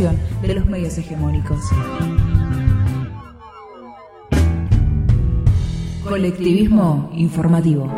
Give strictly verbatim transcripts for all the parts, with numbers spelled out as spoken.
información de los medios hegemónicos. Colectivismo informativo.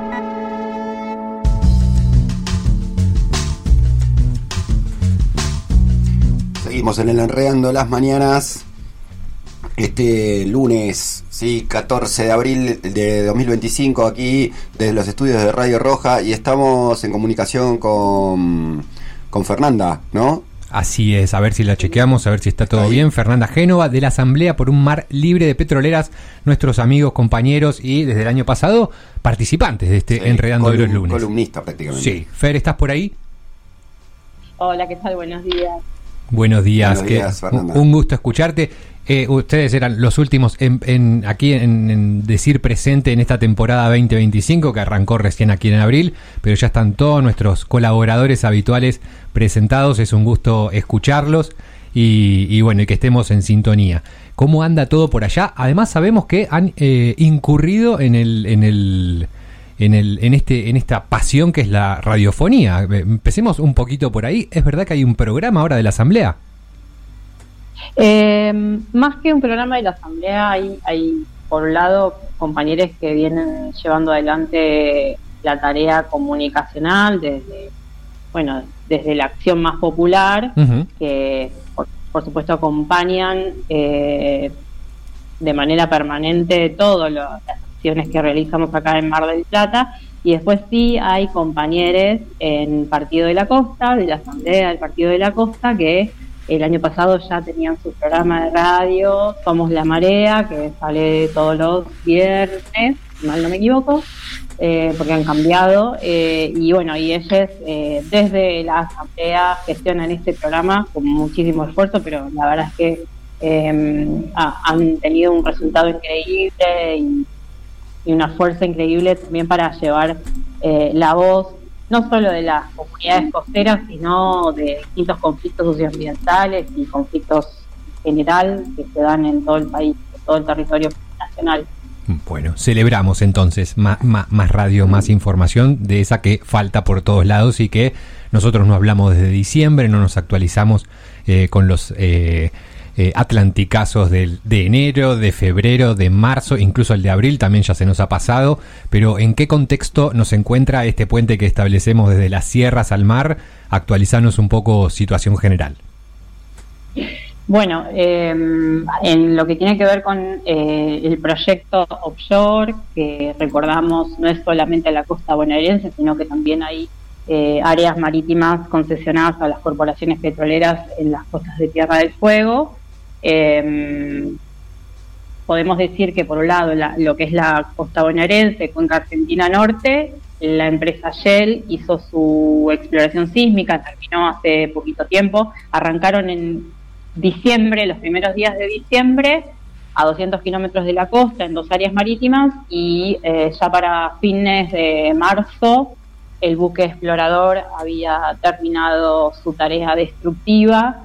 Seguimos en el Enredando las Mañanas. Este lunes, sí, catorce de abril de dos mil veinticinco, aquí desde los estudios de Radio Roja, y estamos en comunicación con, con Fernanda, ¿no? Así es, a ver si la chequeamos, a ver si está todo Ahí. bien. Fernanda Génova, de la Asamblea por un Mar Libre de Petroleras, nuestros amigos, compañeros y desde el año pasado participantes de este sí, Enredando colum- los lunes. Columnista prácticamente. Sí, Fer, ¿estás por ahí? Hola, ¿qué tal? Buenos días. Buenos días, Buenos días, que, un, un gusto escucharte. Eh, ustedes eran los últimos en, en aquí en, en decir presente en esta temporada veinte veinticinco que arrancó recién aquí en abril, pero ya están todos nuestros colaboradores habituales presentados. Es un gusto escucharlos y, y bueno, y que estemos en sintonía. ¿Cómo anda todo por allá? Además sabemos que han eh, incurrido en el en el en el en este en esta pasión que es la radiofonía. Empecemos un poquito por ahí. ¿Es verdad que hay un programa ahora de la Asamblea? Eh, más que un programa de la Asamblea, hay, hay por un lado compañeros que vienen llevando adelante la tarea comunicacional desde, bueno, desde la acción más popular, uh-huh. que por, por supuesto acompañan eh, de manera permanente todas las acciones que realizamos acá en Mar del Plata, y después sí hay compañeros en Partido de la Costa, de la Asamblea del Partido de la Costa, que el año pasado ya tenían su programa de radio, Somos la Marea, que sale todos los viernes, si mal no me equivoco, eh, porque han cambiado. Eh, y bueno, y ellos eh, desde la Asamblea gestionan este programa con muchísimo esfuerzo, pero la verdad es que eh, ha, han tenido un resultado increíble y, y una fuerza increíble también para llevar eh, la voz, no solo de las comunidades costeras, sino de distintos conflictos socioambientales y conflictos en general que se dan en todo el país, en todo el territorio nacional. Bueno, celebramos entonces más, más, más radio, más información de esa que falta por todos lados y que nosotros no hablamos desde diciembre, no nos actualizamos eh, con los eh, eh, atlanticazos del, de enero, de febrero, de marzo, incluso el de abril también ya se nos ha pasado, pero ¿en qué contexto nos encuentra este puente que establecemos desde las sierras al mar? Actualizarnos un poco situación general. Bueno, eh, en lo que tiene que ver con eh, el proyecto offshore, que recordamos no es solamente la costa bonaerense, sino que también hay eh, áreas marítimas concesionadas a las corporaciones petroleras en las costas de Tierra del Fuego. Eh, podemos decir que por un lado la, lo que es la costa bonaerense, cuenca argentina norte, la empresa Shell hizo su exploración sísmica, terminó hace poquito tiempo, arrancaron en diciembre, los primeros días de diciembre, a doscientos kilómetros de la costa en dos áreas marítimas, y eh, ya para fines de marzo el buque explorador había terminado su tarea destructiva.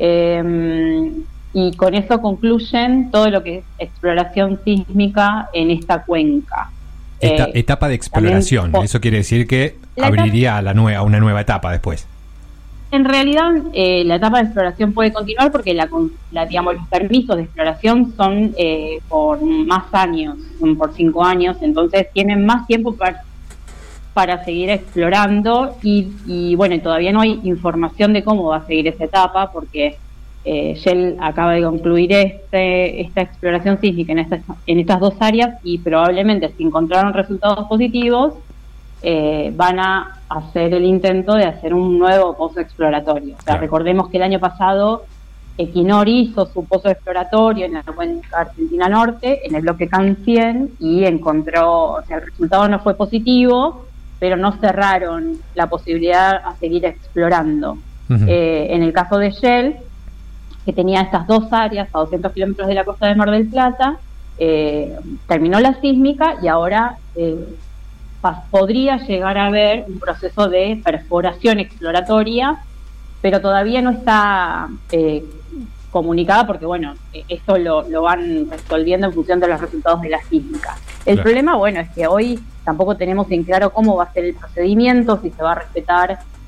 Eh, y con eso concluyen todo lo que es exploración sísmica en esta cuenca. Esta, eh, etapa de exploración, también, eso quiere decir que abriría a la nueva, una nueva etapa después. En realidad, eh, la etapa de exploración puede continuar porque la, la, digamos, los permisos de exploración son eh, por más años, son por cinco años, entonces tienen más tiempo para, para seguir explorando y, y bueno, todavía no hay información de cómo va a seguir esa etapa porque eh, Shell acaba de concluir este, esta exploración sísmica en estas, en estas dos áreas y probablemente si encontraron resultados positivos eh, van a hacer el intento de hacer un nuevo pozo exploratorio. O sea, claro. Recordemos que el año pasado Equinor hizo su pozo exploratorio en la cuenca argentina norte, en el bloque Can cien, y encontró, o sea, el resultado no fue positivo, pero no cerraron la posibilidad a seguir explorando. Uh-huh. Eh, en el caso de Shell, que tenía estas dos áreas a doscientos kilómetros de la costa de Mar del Plata, eh, terminó la sísmica y ahora eh, podría llegar a haber un proceso de perforación exploratoria, pero todavía no está eh, comunicada porque, bueno, esto lo, lo van resolviendo en función de los resultados de la sísmica. El claro. problema, bueno, es que hoy tampoco tenemos en claro cómo va a ser el procedimiento, si se va a respetar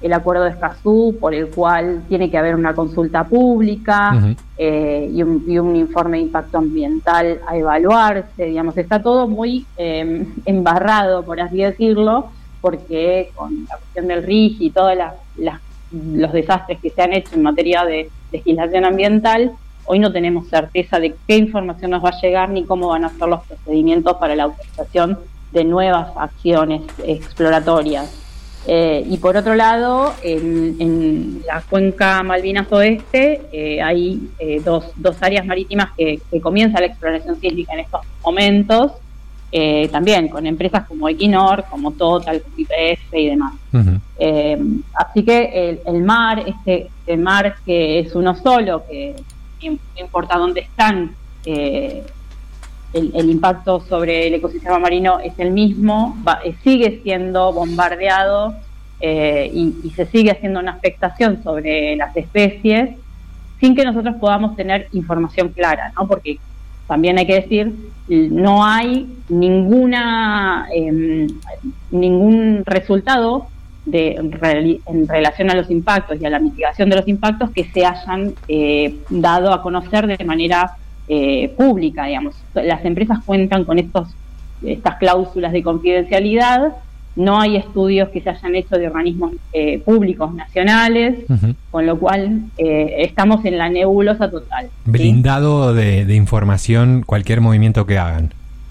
el acuerdo de Escazú, por el cual tiene que haber una consulta pública uh-huh. eh, y, un, y un informe de impacto ambiental a evaluarse, digamos, está todo muy eh, embarrado, por así decirlo, porque con la cuestión del R I G y todos las, las, los desastres que se han hecho en materia de legislación ambiental, hoy no tenemos certeza de qué información nos va a llegar ni cómo van a ser los procedimientos para la autorización de nuevas acciones exploratorias. Eh, y por otro lado, en, en la cuenca Malvinas Oeste eh, hay eh, dos, dos áreas marítimas que, que comienza la exploración sísmica en estos momentos, eh, también con empresas como Equinor, como Total, como Y P F y demás. Uh-huh. Eh, así que el, el mar, este, este mar que es uno solo, que no importa dónde están, eh, el, el impacto sobre el ecosistema marino es el mismo, va, eh, sigue siendo bombardeado eh, y, y se sigue haciendo una afectación sobre las especies sin que nosotros podamos tener información clara, ¿no? Porque también hay que decir, no hay ninguna eh, ningún resultado de en relación a los impactos y a la mitigación de los impactos que se hayan eh, dado a conocer de manera eh, pública, digamos. Las empresas cuentan con estos estas cláusulas de confidencialidad, no hay estudios que se hayan hecho de organismos eh, públicos nacionales, uh-huh. con lo cual eh, estamos en la nebulosa total. Blindado, ¿sí? de, de información cualquier movimiento que hagan.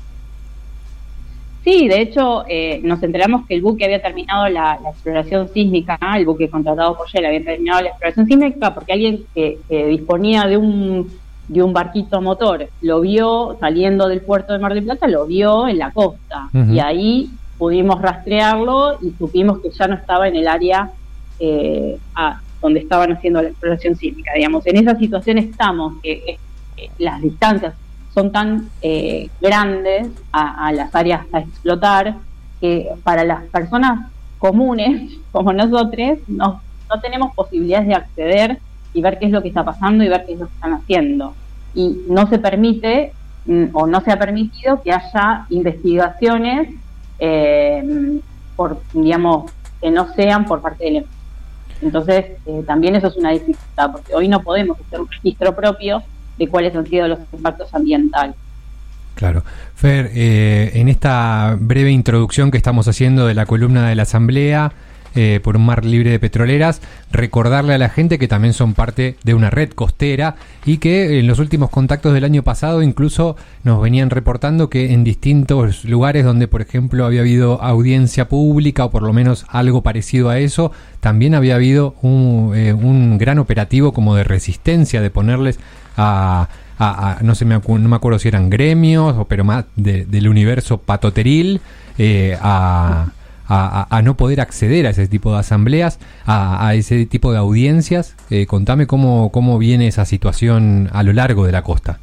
Sí, de hecho, eh, nos enteramos que el buque había terminado la, la exploración sísmica, ¿no? El buque contratado por Shell había terminado la exploración sísmica porque alguien que, que disponía de un de un barquito motor lo vio saliendo del puerto de Mar del Plata, lo vio en la costa, uh-huh. y ahí pudimos rastrearlo y supimos que ya no estaba en el área eh, a, donde estaban haciendo la exploración sísmica. Digamos, en esa situación estamos, que eh, las distancias son tan eh, grandes a, a las áreas a explotar que para las personas comunes como nosotros no, no tenemos posibilidades de acceder y ver qué es lo que está pasando y ver qué es lo que están haciendo. Y no se permite mm, o no se ha permitido que haya investigaciones eh, por, digamos, que no sean por parte del empresa. Entonces, eh, también eso es una dificultad, porque hoy no podemos hacer un registro propio de cuáles han sido los impactos ambientales. Claro. Fer, eh, en esta breve introducción que estamos haciendo de la columna de la Asamblea eh, por un mar libre de petroleras, recordarle a la gente que también son parte de una red costera y que en los últimos contactos del año pasado incluso nos venían reportando que en distintos lugares donde, por ejemplo, había habido audiencia pública o por lo menos algo parecido a eso, también había habido un, eh, un gran operativo como de resistencia, de ponerles a, a, a no sé, me acu- no me acuerdo si eran gremios o pero más de, del universo patoteril eh, a, a, a no poder acceder a ese tipo de asambleas, a, a ese tipo de audiencias. Eh, contame cómo, cómo viene esa situación a lo largo de la costa.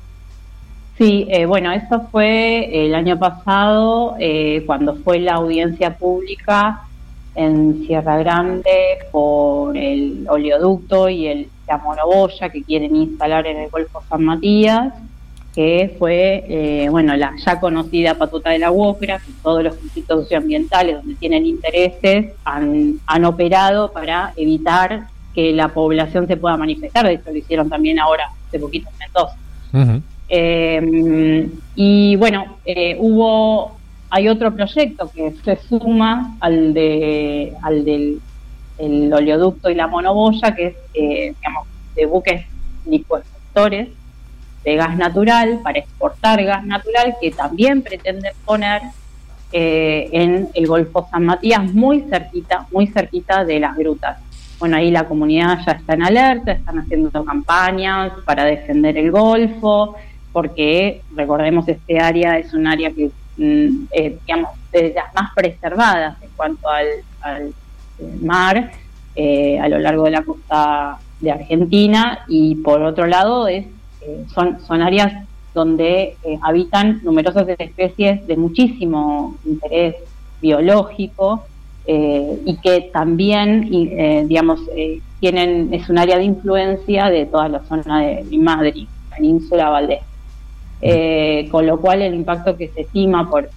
Sí, eh, bueno, eso fue el año pasado eh, cuando fue la audiencia pública en Sierra Grande por el oleoducto y el la monoboya que quieren instalar en el Golfo San Matías, que fue, eh, bueno, la ya conocida patuta de la UOCRA, que todos los conflictos socioambientales donde tienen intereses han, han operado para evitar que la población se pueda manifestar. De hecho, lo hicieron también ahora, hace poquito en Mendoza. Uh-huh. Eh, y bueno, eh, hubo, hay otro proyecto que se suma al de al del el oleoducto y la monoboya, que es, eh, digamos, de buques licuefactores de gas natural para exportar gas natural, que también pretenden poner eh, en el Golfo San Matías, muy cerquita, muy cerquita de las grutas. Bueno, ahí la comunidad ya está en alerta, están haciendo campañas para defender el Golfo, porque, recordemos, este área es un área que, mm, eh, digamos, de las más preservadas en cuanto al, al mar eh, a lo largo de la costa de Argentina, y por otro lado es eh, son, son áreas donde eh, habitan numerosas especies de muchísimo interés biológico eh, y que también eh, digamos eh, tienen es un área de influencia de toda la zona de mi madre, Península Valdés. Eh, con lo cual el impacto que se estima por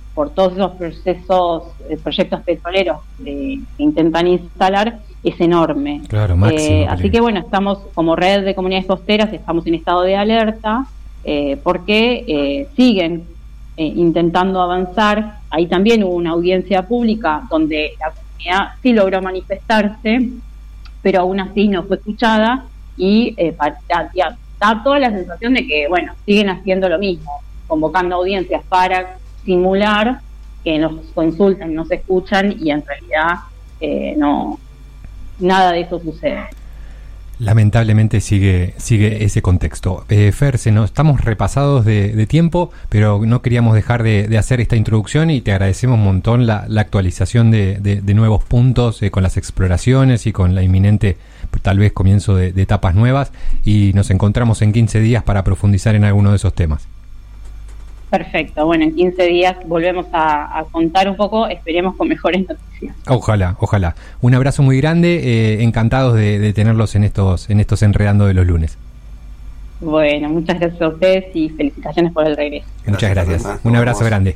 por todos esos procesos, eh, proyectos petroleros de, que intentan instalar, es enorme. Claro, máximo. Eh, así que bueno, estamos como red de comunidades costeras, estamos en estado de alerta, eh, porque eh, siguen eh, intentando avanzar. Ahí también hubo una audiencia pública donde la comunidad sí logró manifestarse, pero aún así no fue escuchada, y eh, para, ya, da toda la sensación de que, bueno, siguen haciendo lo mismo, convocando audiencias para simular que nos consultan, nos escuchan, y en realidad eh, no, nada de eso sucede. Lamentablemente sigue sigue ese contexto. Eh, Fer, se nos, estamos repasados de, de tiempo, pero no queríamos dejar de, de hacer esta introducción, y te agradecemos un montón la, la actualización de, de, de nuevos puntos eh, con las exploraciones y con la inminente, tal vez, comienzo de, de etapas nuevas, y nos encontramos en quince días para profundizar en alguno de esos temas. Perfecto, bueno, en quince días volvemos a, a contar un poco, esperemos con mejores noticias. Ojalá, ojalá. Un abrazo muy grande, eh, encantados de, de tenerlos en estos, en estos Enredando de los lunes. Bueno, muchas gracias a ustedes y felicitaciones por el regreso. Muchas gracias. gracias. Un abrazo grande.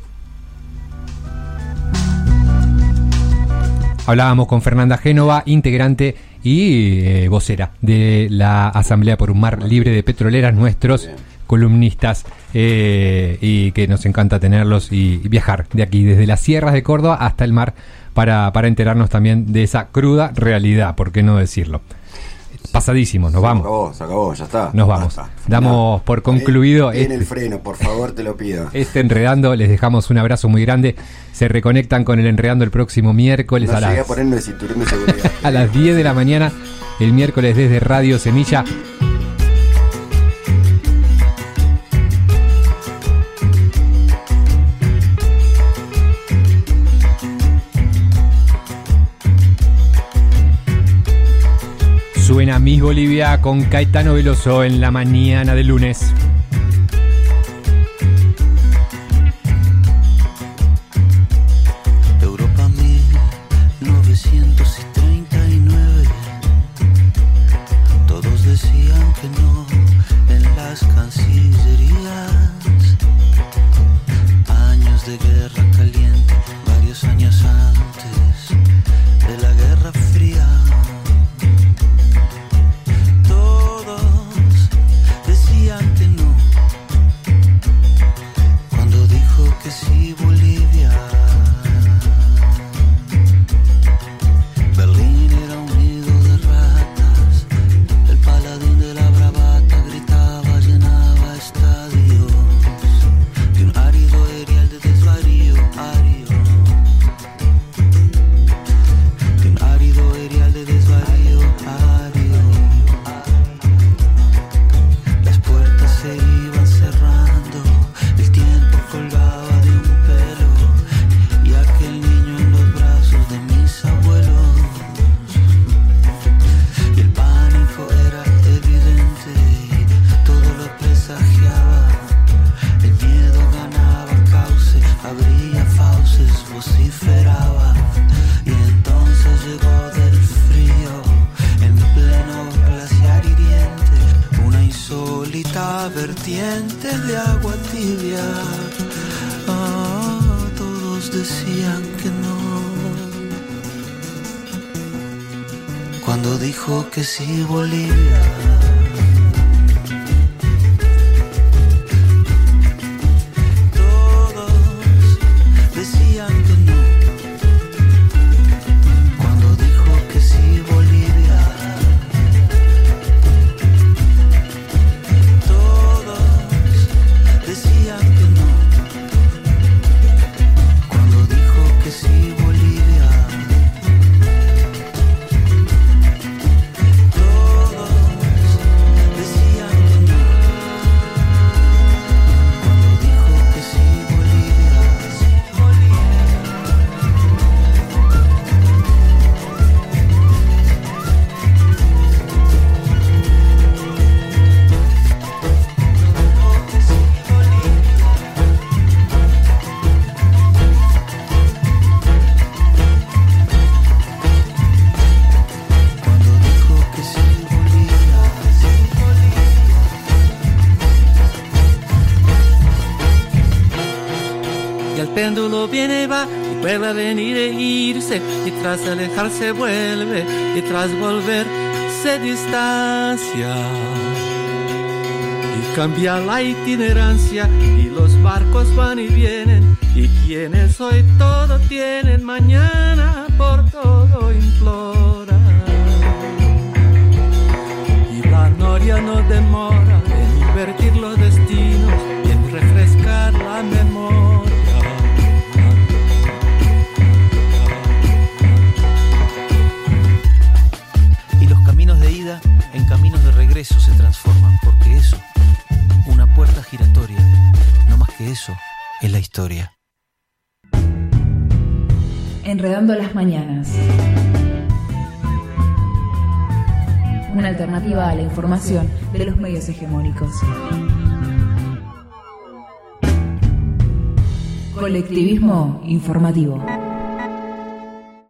Hablábamos con Fernanda Génova, integrante y eh, vocera de la Asamblea por un Mar Libre de Petroleras, nuestros Bien. columnistas, eh, y que nos encanta tenerlos y, y viajar de aquí, desde las sierras de Córdoba hasta el mar, para, para enterarnos también de esa cruda realidad, ¿por qué no decirlo? Pasadísimos, nos se vamos. Se acabó, se acabó, ya está. Nos vamos. Basta. Damos no. por concluido. En este, el freno, por favor, te lo pido. Este Enredando, les dejamos un abrazo muy grande. Se reconectan con el Enredando el próximo miércoles no a llegué las a ponerme el cinturón de seguridad. a las diez de la mañana, el miércoles, desde Radio Semilla. Suena Miss Bolivia con Caetano Veloso en la mañana del lunes. Europa mil novecientos treinta y nueve. Todos decían que no en las cancillerías. Años de guerra caliente, varios años antes de la Guerra Fría. Que sí, Bolivia. Berlín era un nido de ratas. El paladín de la bravata gritaba, llenaba estadios de un árido erial de desvarío, ario. De un árido erial de desvarío, ario. Las puertas se iban cerrando, el tiempo colgaba de un pelo, y aquel niño en los brazos de mis abuelos. Y el pánico era evidente y todo lo presagiaba. El miedo ganaba cauce, abría fauces, vociferaba. Y entonces llegó del frío, en pleno glaciar hiriente, una insólita vertiente de agua tibia. Ah, todos decían que no. Cuando dijo que sí, Bolivia. Todos decían que no. Cuando dijo que sí, Bolivia. Todos decían que no. Cuando dijo que sí, Bolivia. Todos péndulo viene y va, y vuelve a venir e irse, y tras alejarse vuelve, y tras volver se distancia. Y cambia la itinerancia, y los barcos van y vienen, y quienes hoy todo tienen, mañana por todo implora. Y la noria no demora en invertir los destinos y en refrescar la memoria. Y los caminos de ida en caminos de regreso se transforman, porque eso, una puerta giratoria, no más que eso, es la historia. Enredando las mañanas. Una alternativa a la información de los medios hegemónicos. Colectivismo informativo.